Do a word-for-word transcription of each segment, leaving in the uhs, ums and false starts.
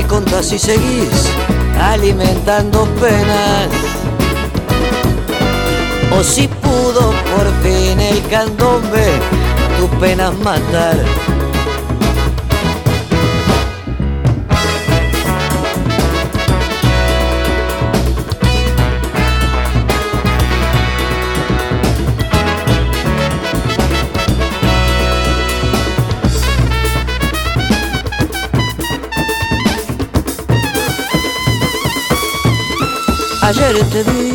me contás si seguís alimentando penas, o si pudo por fin el candombe tus penas matar. Ayer te vi,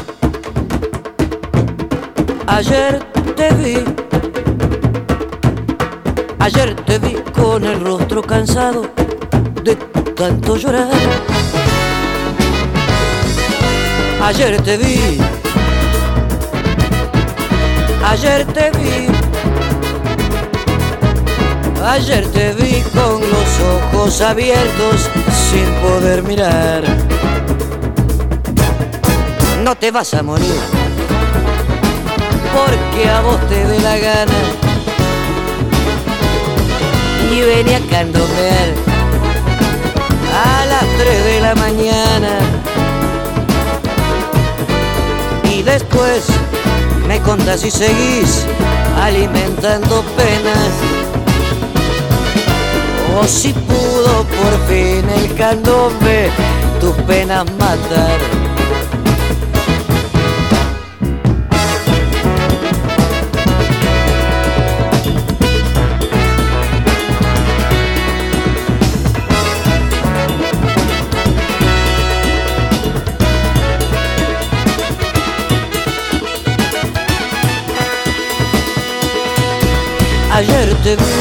ayer te vi, ayer te vi con el rostro cansado de tanto llorar. Ayer te vi, ayer te vi, ayer te vi con los ojos abiertos sin poder mirar. No te vas a morir, porque a vos te dé la gana, y vení a candombear a las tres de la mañana, y después me contás si seguís alimentando penas, o si pudo por fin el candombe tus penas matar. Ayer te vi.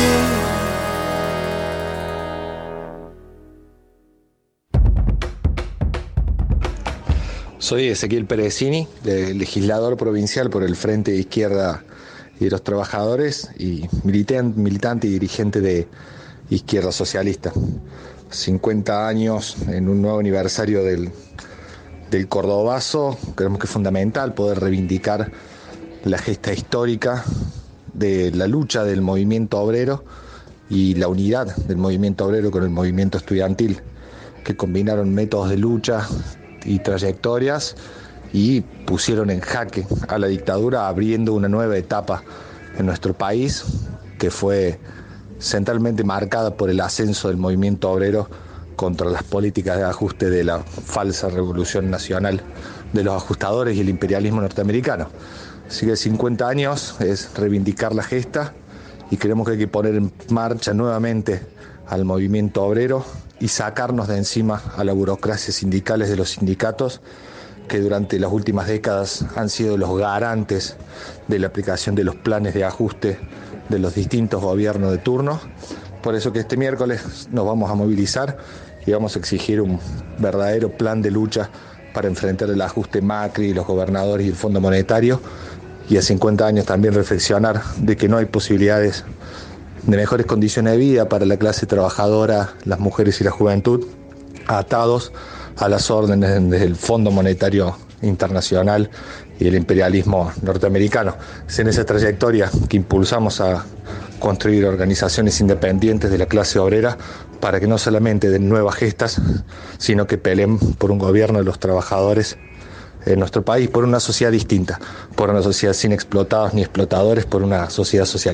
Soy Ezequiel Perezini, legislador provincial por el Frente de Izquierda y de los Trabajadores y militante, militante y dirigente de Izquierda Socialista. cincuenta años en un nuevo aniversario del, del Cordobazo. Creemos que es fundamental poder reivindicar la gesta histórica de la lucha del movimiento obrero y la unidad del movimiento obrero con el movimiento estudiantil, que combinaron métodos de lucha y trayectorias y pusieron en jaque a la dictadura, abriendo una nueva etapa en nuestro país que fue centralmente marcada por el ascenso del movimiento obrero contra las políticas de ajuste de la falsa revolución nacional de los ajustadores y el imperialismo norteamericano. Así que cincuenta años es reivindicar la gesta y creemos que hay que poner en marcha nuevamente al movimiento obrero y sacarnos de encima a la burocracia sindicales de los sindicatos, que durante las últimas décadas han sido los garantes de la aplicación de los planes de ajuste de los distintos gobiernos de turno. Por eso que este miércoles nos vamos a movilizar y vamos a exigir un verdadero plan de lucha para enfrentar el ajuste Macri, los gobernadores y el Fondo Monetario, y a cincuenta años también reflexionar de que no hay posibilidades de mejores condiciones de vida para la clase trabajadora, las mujeres y la juventud, atados a las órdenes del Fondo Monetario Internacional y el imperialismo norteamericano. Es en esa trayectoria que impulsamos a construir organizaciones independientes de la clase obrera para que no solamente den nuevas gestas, sino que peleen por un gobierno de los trabajadores en nuestro país, por una sociedad distinta, por una sociedad sin explotados ni explotadores, por una sociedad social.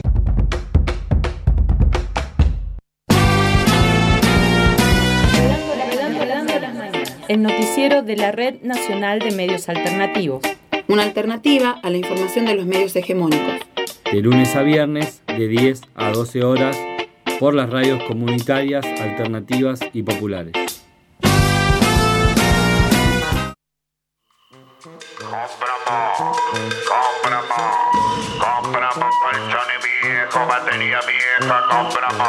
El noticiero de la Red Nacional de Medios Alternativos. Una alternativa a la información de los medios hegemónicos. De lunes a viernes, de diez a doce horas, por las radios comunitarias, alternativas y populares. Compramos, compramos, compramos colchones viejos, batería vieja, compramos.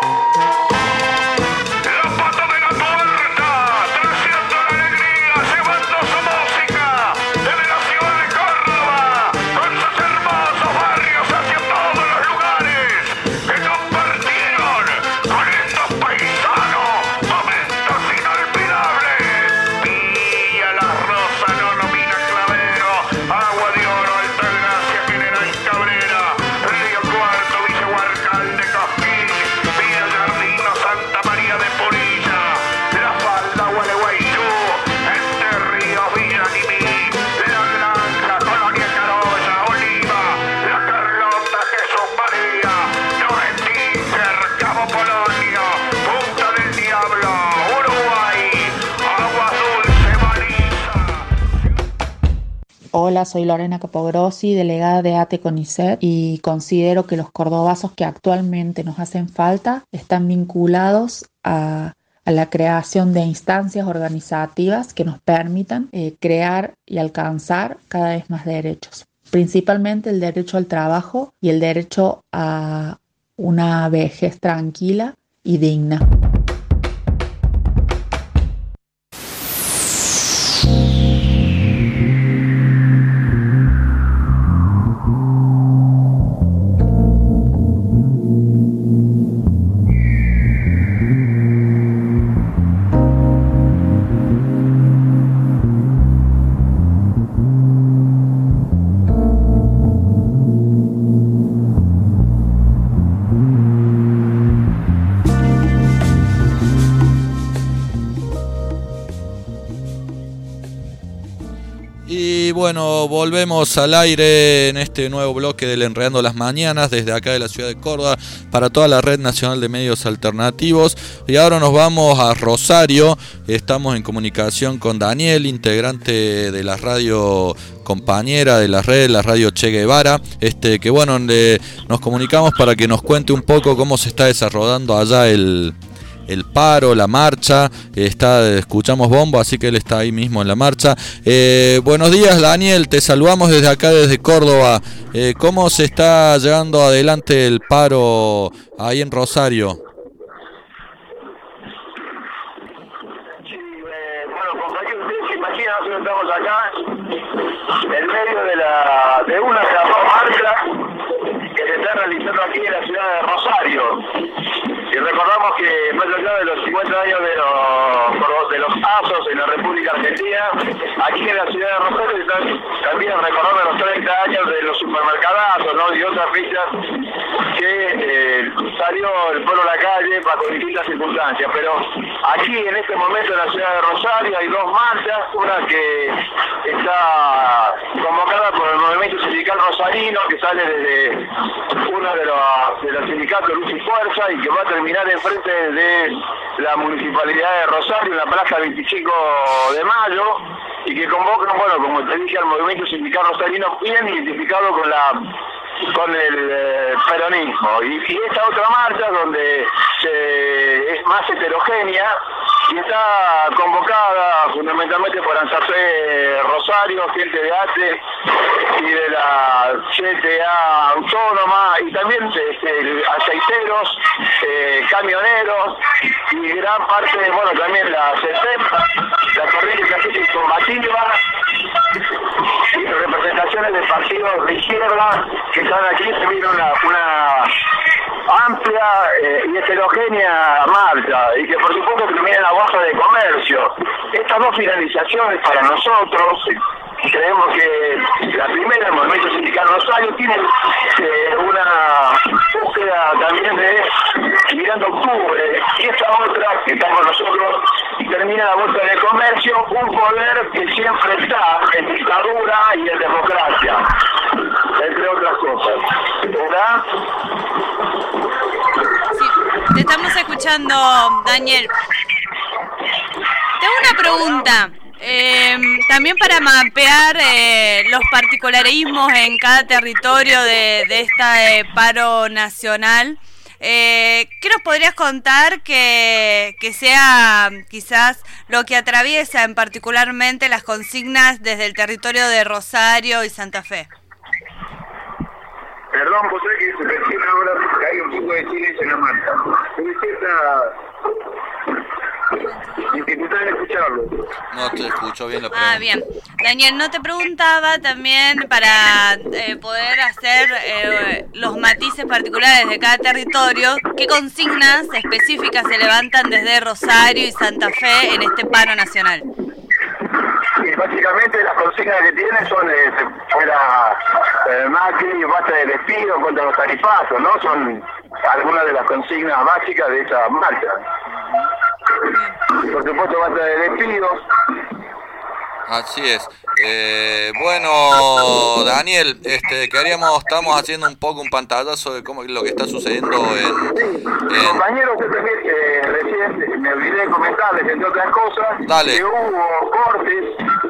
La pata de la puerta, trayendo la alegría, llevando su música desde la ciudad de Córdoba, con sus hermosos barrios hacia todos los lugares que compartieron con estos paisanos momentos inolvidables. Villa La Rosa, no nomina Clavero, Agua de Oro, Altagracia, General Cabrera, Río Cuarto, Villa Huarcal de Cosquín, Villa Jardino, Hola, soy Lorena Capogrossi, delegada de A T E CONICET, y considero que los cordobazos que actualmente nos hacen falta están vinculados a, a la creación de instancias organizativas que nos permitan eh, crear y alcanzar cada vez más derechos, principalmente el derecho al trabajo y el derecho a una vejez tranquila y digna. Y bueno, volvemos al aire en este nuevo bloque del Enredando las Mañanas desde acá de la ciudad de Córdoba para toda la Red Nacional de Medios Alternativos. Y ahora nos vamos a Rosario. Estamos en comunicación con Daniel, integrante de la radio compañera de la red, la radio Che Guevara, este que bueno, le, nos comunicamos para que nos cuente un poco cómo se está desarrollando allá el el paro, la marcha. Está, escuchamos bombo, así que él está ahí mismo en la marcha. Eh, buenos días, Daniel, te saludamos desde acá, desde Córdoba. Eh, ¿Cómo se está llevando adelante el paro ahí en Rosario? Sí, eh, bueno, compañeros, ustedes se imaginan, nosotros estamos acá en medio de, la, de una de las dos marchas que se está realizando aquí en la ciudad de Rosario. Y recordamos que más allá de los cincuenta años de los, de los A S Os en la República Argentina, aquí en la ciudad de Rosario están también recordando los treinta años de los supermercadazos, ¿no? Y otras fechas que eh, salió el pueblo a la calle bajo distintas circunstancias. Pero aquí en este momento en la ciudad de Rosario hay dos marchas, una que está convocada por el movimiento sindical rosarino, que sale desde uno de los, de los sindicatos Luz y Fuerza y que va a terminar enfrente de la municipalidad de Rosario en la plaza veinticinco de mayo, y que convocan, bueno, como te dije, al movimiento sindical rosarino, bien identificado con la con el eh, peronismo. Y, y esta otra marcha donde se, es más heterogénea y está convocada fundamentalmente por ANSAFE Rosario, gente de A T E y de la C T A Autónoma, y también este, aceiteros, eh, camioneros y gran parte, bueno, también la C E P, la Corriente Clasista Combativa, y representaciones de partidos de izquierda que están aquí. Se viene una, una amplia eh, y heterogénea marcha, y que por supuesto termina en la bolsa de comercio. Estas dos finalizaciones para nosotros, creemos que la primera, el movimiento sindical Rosario, tiene eh, una búsqueda también de mirando octubre, y esta otra, que estamos nosotros, termina la bolsa de comercio, un poder que siempre está en dictadura y en democracia, entre otras cosas. ¿Verdad? Sí, te estamos escuchando, Daniel. Tengo una pregunta. Eh, también para mapear eh, los particularismos en cada territorio de, de este eh, paro nacional, eh, ¿qué nos podrías contar que, que sea quizás lo que atraviesa en particularmente las consignas desde el territorio de Rosario y Santa Fe? Perdón, vos sabés que se recién ahora que hay un poco de silencio en la marcha. Tuve cierta dificultad en escucharlo. No te escucho bien la pregunta. Ah, bien. Daniel, no te preguntaba también para eh, poder hacer eh, los matices particulares de cada territorio, ¿qué consignas específicas se levantan desde Rosario y Santa Fe en este paro nacional? Y básicamente las consignas que tienen son eh, fuera eh, Macri, basta de despido contra los tarifazos, ¿no? Son algunas de las consignas básicas de esa marcha. Por supuesto, basta de despidos. Así es. Eh, bueno, Daniel, este, queríamos, estamos haciendo un poco un pantallazo de cómo lo que está sucediendo en... Sí, en... compañeros, yo también eh, recién me olvidé de comentarles, entre otras cosas, Dale. que hubo cortes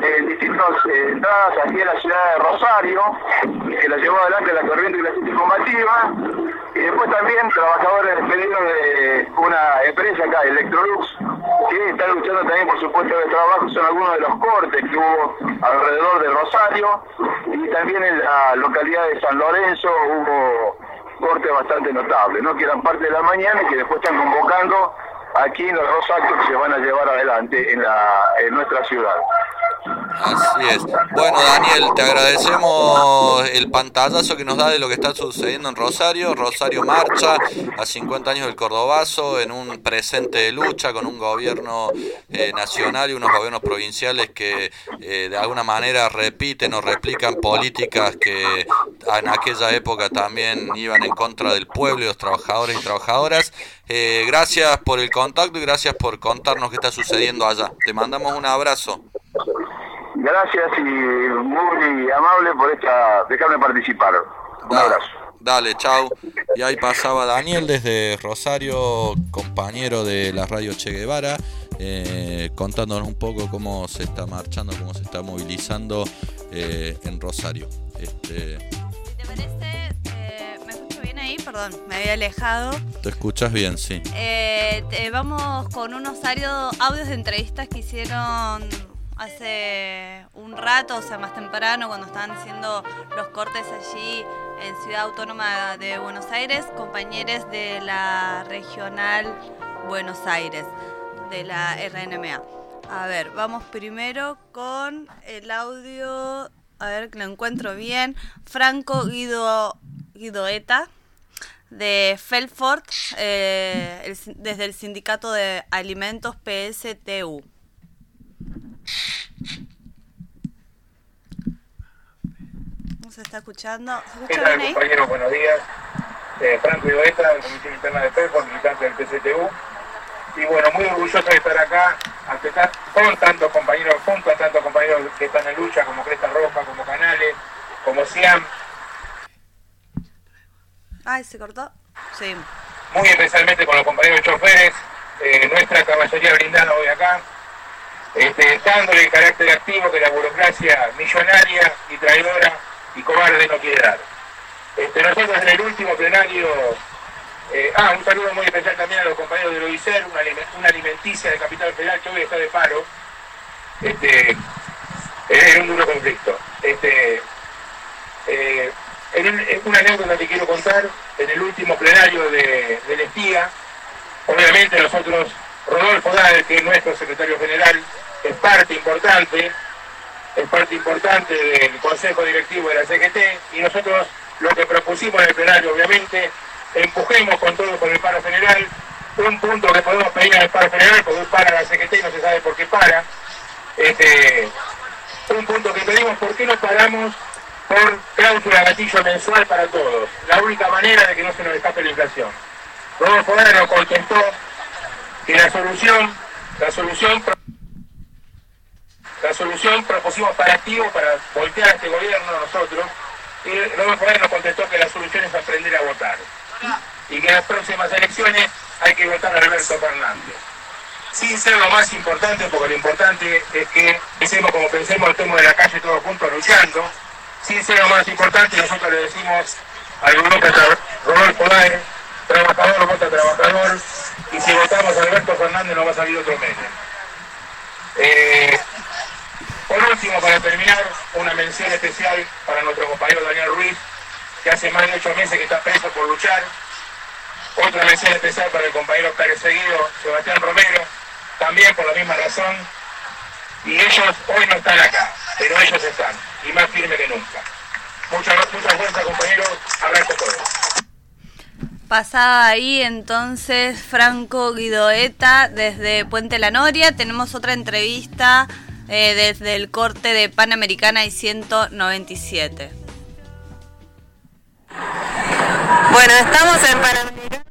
en distintas eh, entradas aquí en la ciudad de Rosario, que la llevó adelante la corriente clasista combativa, y después también trabajadores despedidos de una empresa acá, Electrolux, que están luchando también por su puesto de trabajo. Son algunos de los cortes que hubo alrededor de Rosario, y también en la localidad de San Lorenzo hubo cortes bastante notables, ¿no? Que eran parte de la mañana y que después están convocando aquí en los dos actos que se van a llevar adelante en, la, en nuestra ciudad. Así es. Bueno, Daniel, te agradecemos el pantallazo que nos da de lo que está sucediendo en Rosario. Rosario marcha a cincuenta años del Cordobazo en un presente de lucha con un gobierno eh, nacional y unos gobiernos provinciales que eh, de alguna manera repiten o replican políticas que en aquella época también iban en contra del pueblo y los trabajadores y trabajadoras. Eh, gracias por el contacto y gracias por contarnos qué está sucediendo allá. Te mandamos un abrazo. Gracias y muy amable por esta dejarme participar. Un dale, abrazo. Dale, chau. Y ahí pasaba Daniel desde Rosario, compañero de la radio Che Guevara, eh, contándonos un poco cómo se está marchando, cómo se está movilizando eh, en Rosario. Este... ¿Te parece? Eh, ¿Me escucho bien ahí? Perdón, me había alejado. Te escuchas bien, sí. Eh, te, vamos con unos audios, audios de entrevistas que hicieron hace un rato, o sea, más temprano, cuando estaban haciendo los cortes allí en Ciudad Autónoma de Buenos Aires, compañeros de la Regional Buenos Aires, de la R N M A. A ver, vamos primero con el audio, a ver que lo encuentro bien. Franco Guido, Guidoeta, de Felfort, eh, el, desde el Sindicato de Alimentos P S T U. ¿Se está escuchando? ¿Se escucha ¿Qué tal, bien ahí? compañeros? Buenos días. Eh, Franco Guidoeta, de la Comisión Interna de Felfort, militante del P S T U. Y bueno, muy orgulloso de estar acá, ante ta- con tantos compañeros, junto a tantos compañeros que están en lucha, como Cresta Roja, como Canales, como Ciam. Ay, ¿se cortó? Sí. Muy especialmente con los compañeros choferes, eh, nuestra caballería blindada hoy acá, este, dándole el carácter activo que la burocracia millonaria y traidora y cobarde no quiere dar. Este, nosotros en el último plenario, eh, ah, un saludo muy especial también a los compañeros de Loicer, una, una alimenticia de Capital Federal que hoy está de paro, este, en un duro conflicto. Este, eh, en un, en una anécdota que quiero contar, en el último plenario de, del Espía, obviamente nosotros, Rodolfo Dahl, que es nuestro secretario general, es parte importante, es parte importante del Consejo Directivo de la C G T, y nosotros lo que propusimos en el plenario, obviamente, empujemos con todo con el paro general, un punto que podemos pedir en el paro general, porque para la C G T no se sabe por qué para, este, un punto que pedimos, ¿por qué no paramos por cláusula gatillo mensual para todos? La única manera de que no se nos escape la inflación. Rodolfo Dahl nos contestó que la solución, la solución, la solución propusimos para activo, para voltear a este gobierno nosotros, y Rodolfo Dahl nos contestó que la solución es aprender a votar. Y que en las próximas elecciones hay que votar a Alberto Fernández. Sin ser lo más importante, porque lo importante es que pensemos como pensemos, estemos de la calle todos juntos luchando. Sin ser lo más importante, nosotros le decimos al burócrata Rodolfo Dahl, trabajador vota trabajador, y si votamos a Alberto Fernández no va a salir otro medio. Eh, por último, para terminar, una mención especial para nuestro compañero Daniel Ruiz, que hace más de ocho meses que está preso por luchar. Otra mención especial para el compañero perseguido Sebastián Romero, también por la misma razón. Y ellos hoy no están acá, pero ellos están, y más firme que nunca. Muchas mucha fuerza, compañeros. Abrazo a todos. Pasaba ahí entonces Franco Guidoeta desde Puente La Noria. Tenemos otra entrevista eh, desde el corte de Panamericana y ciento noventa y siete. Bueno, estamos en Panamericana,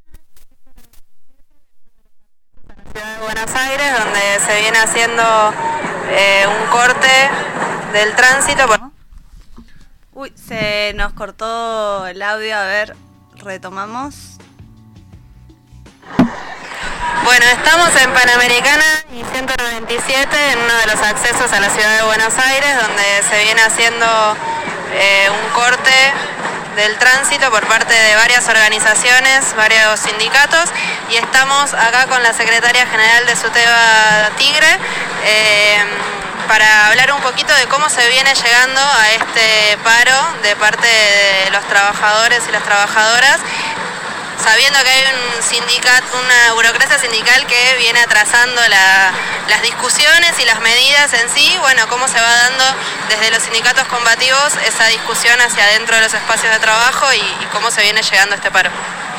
Ciudad de Buenos Aires, donde se viene haciendo eh, un corte del tránsito. Por... Uy, se nos cortó el audio, a ver, retomamos. Bueno, estamos en Panamericana y ciento noventa y siete, en uno de los accesos a la ciudad de Buenos Aires, donde se viene haciendo eh, un corte del tránsito por parte de varias organizaciones, varios sindicatos, y estamos acá con la secretaria general de SUTEBA Tigre eh, para hablar un poquito de cómo se viene llegando a este paro de parte de los trabajadores y las trabajadoras, sabiendo que hay un sindicato, una burocracia sindical que viene atrasando la, las discusiones y las medidas en sí. Bueno, cómo se va dando desde los sindicatos combativos esa discusión hacia adentro de los espacios de trabajo y, y cómo se viene llegando a este paro.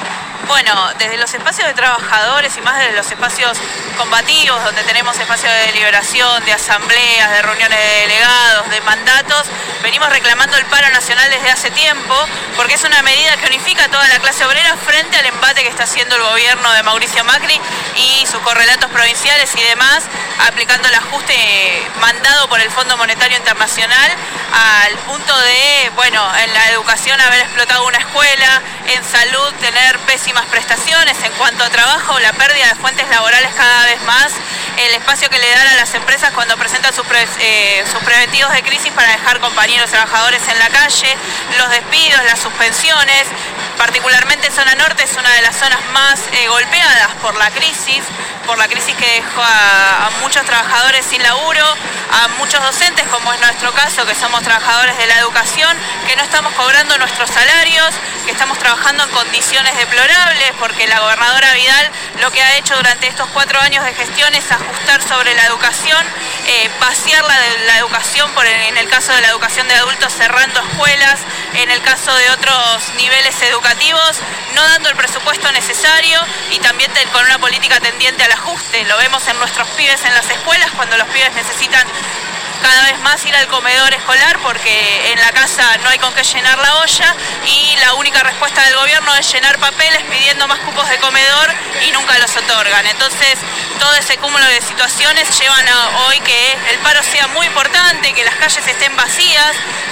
Bueno, desde los espacios de trabajadores y más desde los espacios combativos, donde tenemos espacios de deliberación, de asambleas, de reuniones de delegados, de mandatos, venimos reclamando el paro nacional desde hace tiempo, porque es una medida que unifica a toda la clase obrera frente al embate que está haciendo el gobierno de Mauricio Macri y sus correlatos provinciales y demás, aplicando el ajuste mandado por el Fondo Monetario Internacional al punto de, bueno, en la educación haber explotado una escuela, en salud tener pésimas prestaciones, en cuanto a trabajo, la pérdida de fuentes laborales cada vez más, el espacio que le dan a las empresas cuando presentan sus, pre, eh, sus preventivos de crisis para dejar compañeros trabajadores en la calle, los despidos, las suspensiones, particularmente zona norte es una de las zonas más eh, golpeadas por la crisis, por la crisis que dejó a, a muchos trabajadores sin laburo, a muchos docentes, como es nuestro caso, que somos trabajadores de la educación, que no estamos cobrando nuestros salarios, que estamos trabajando en condiciones deplorables, porque la gobernadora Vidal lo que ha hecho durante estos cuatro años de gestión es ajustar sobre la educación, eh, vaciar la, la educación, por el, en el caso de la educación de adultos cerrando escuelas, en el caso de otros niveles educativos, no dando el presupuesto necesario y también te, con una política tendiente al ajuste. Lo vemos en nuestros pibes en las escuelas, cuando los pibes necesitan cada vez más ir al comedor escolar porque en la casa no hay con qué llenar la olla y la única respuesta del gobierno es llenar papeles pidiendo más cupos de comedor y nunca los otorgan. Entonces todo ese cúmulo de situaciones llevan a hoy que el paro sea muy importante, que las calles estén vacías,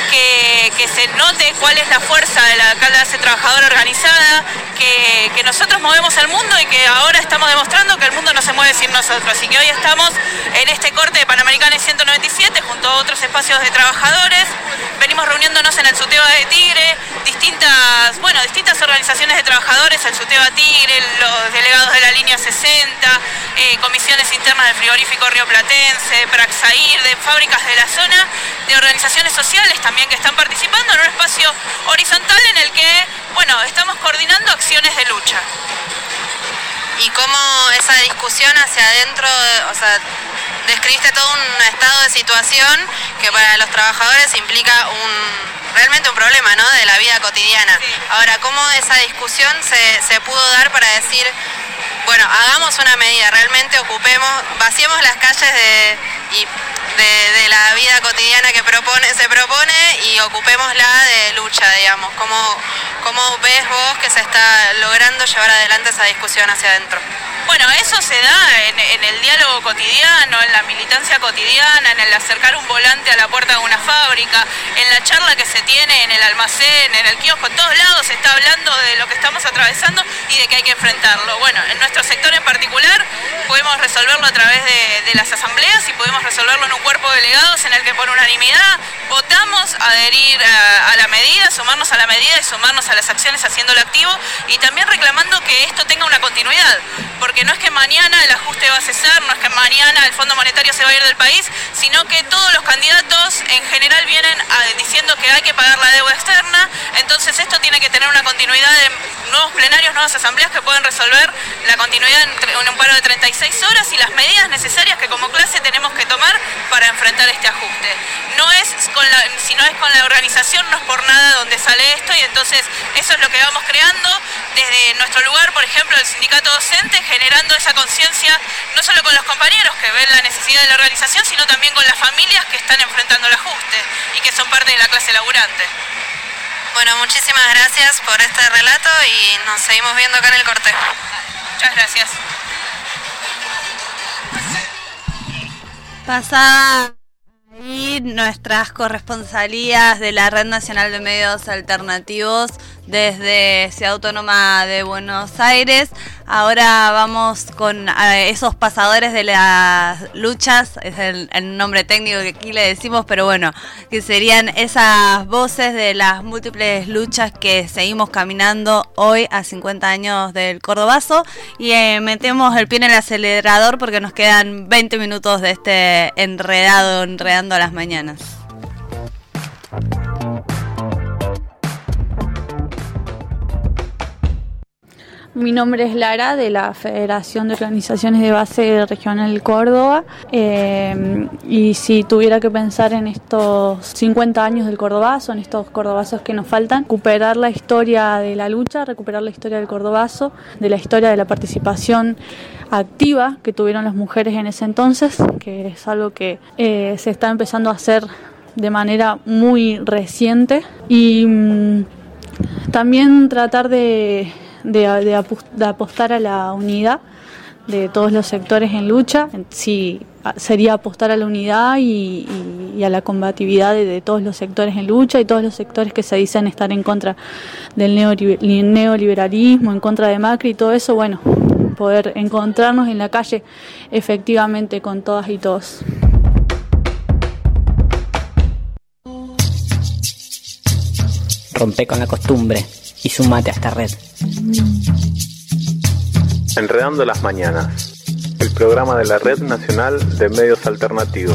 que, que se note cuál es la fuerza de la clase trabajadora organizada, que, que nosotros movemos el mundo y que ahora estamos demostrando que el mundo no se mueve sin nosotros y que hoy estamos en este corte de Panamericana y ciento noventa y siete junto a otros espacios de trabajadores. Venimos reuniéndonos en el SUTEBA de Tigre, distintas, bueno, distintas organizaciones de trabajadores, el SUTEBA Tigre, los delegados de la línea sesenta, eh, comisiones internas del frigorífico rioplatense, de Praxair, de fábricas de la zona, de organizaciones sociales también que están participando en un espacio horizontal en el que, bueno, estamos coordinando acciones de lucha. Y cómo esa discusión hacia adentro, o sea, describiste todo un estado de situación que para los trabajadores implica un realmente un problema, ¿no?, de la vida cotidiana. Sí. Ahora, ¿cómo esa discusión se, se pudo dar para decir, bueno, hagamos una medida, realmente ocupemos, vaciemos las calles de, y de, de la vida cotidiana que propone, se propone y ocupémosla de lucha, digamos? ¿Cómo, cómo ves vos que se está logrando llevar adelante esa discusión hacia adentro? Bueno, eso se da en, en el diálogo cotidiano, en la militancia cotidiana, en el acercar un volante a la puerta de una fábrica, en la charla que se tiene en el almacén, en el kiosco, en todos lados se está hablando de lo que estamos atravesando y de que hay que enfrentarlo. Bueno, en nuestro sector en particular podemos resolverlo a través de, de las asambleas y podemos resolverlo en un cuerpo de delegados en el que por unanimidad votamos adherir a, a la medida, sumarnos a la medida y sumarnos a las acciones haciéndolo activo y también reclamando que esto tenga una continuidad. Porque no es que mañana el ajuste va a cesar, no es que mañana el Fondo Monetario se va a ir del país, sino que todos los candidatos en general vienen a, diciendo que hay que pagar la deuda externa, entonces esto tiene que tener una continuidad de nuevos plenarios, nuevas asambleas que pueden resolver la continuidad en, en un paro de treinta y seis horas y las medidas necesarias que como clase tenemos que tomar para enfrentar este ajuste. No es con la, si no es con la organización, no es por nada donde sale esto y entonces eso es lo que vamos creando desde nuestro lugar, por ejemplo, el sindicato docente, generando esa conciencia no solo con los compañeros que ven la necesidad de la organización, sino también con las familias que están enfrentando el ajuste y que son parte de la clase laburante. Bueno, muchísimas gracias por este relato y nos seguimos viendo acá en el corte. Muchas gracias. Pasada ahí nuestras corresponsalías de la Red Nacional de Medios Alternativos desde Ciudad Autónoma de Buenos Aires. Ahora vamos con eh, esos pasadores de las luchas, es el, el nombre técnico que aquí le decimos, pero bueno, que serían esas voces de las múltiples luchas que seguimos caminando hoy a cincuenta años del Cordobazo, y eh, metemos el pie en el acelerador porque nos quedan veinte minutos de este enredado, enredando a las mañanas. Mi nombre es Lara, de la Federación de Organizaciones de Base Regional Córdoba, eh, y si tuviera que pensar en estos cincuenta años del Cordobazo, en estos cordobazos que nos faltan, recuperar la historia de la lucha, recuperar la historia del Cordobazo, de la historia de la participación activa que tuvieron las mujeres en ese entonces, que es algo que eh, se está empezando a hacer de manera muy reciente, y mmm, también tratar de De, de, de apostar a la unidad de todos los sectores en lucha. Sí, sería apostar a la unidad y, y, y a la combatividad de, de todos los sectores en lucha y todos los sectores que se dicen estar en contra del neoliberalismo, en contra de Macri y todo eso. Bueno, poder encontrarnos en la calle efectivamente con todas y todos. Rompe con la costumbre y sumate a esta red. Enredando las mañanas, el programa de la Red Nacional de Medios Alternativos.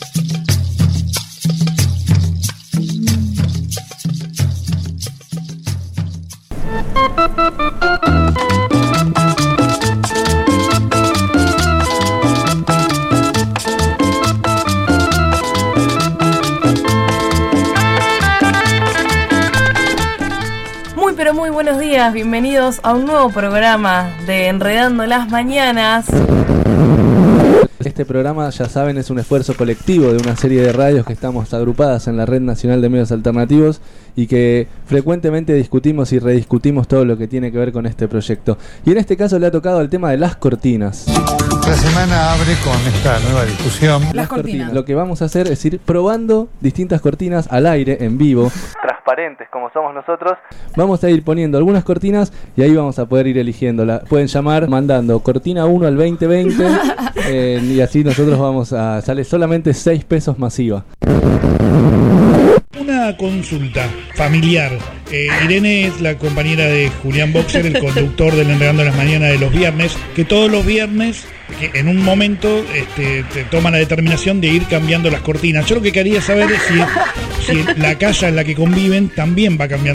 Pero muy buenos días, bienvenidos a un nuevo programa de Enredando las Mañanas. Este programa, ya saben, es un esfuerzo colectivo de una serie de radios que estamos agrupadas en la Red Nacional de Medios Alternativos y que frecuentemente discutimos y rediscutimos todo lo que tiene que ver con este proyecto. Y en este caso le ha tocado el tema de las cortinas. La semana abre con esta nueva discusión. Las, las cortinas. cortinas. Lo que vamos a hacer es ir probando distintas cortinas al aire, en vivo. Transparentes como somos nosotros. Vamos a ir poniendo algunas cortinas y ahí vamos a poder ir eligiéndola. Pueden llamar mandando cortina uno al veinte veinte eh, y así nosotros vamos a... Sale solamente seis pesos masiva. Una consulta familiar. Eh, Irene es la compañera de Julián Boxer, el conductor del Enredando las Mañanas de los viernes, que todos los viernes, que en un momento este, te toma la determinación de ir cambiando las cortinas. Yo lo que quería saber es si, si la casa en la que conviven también va cambiando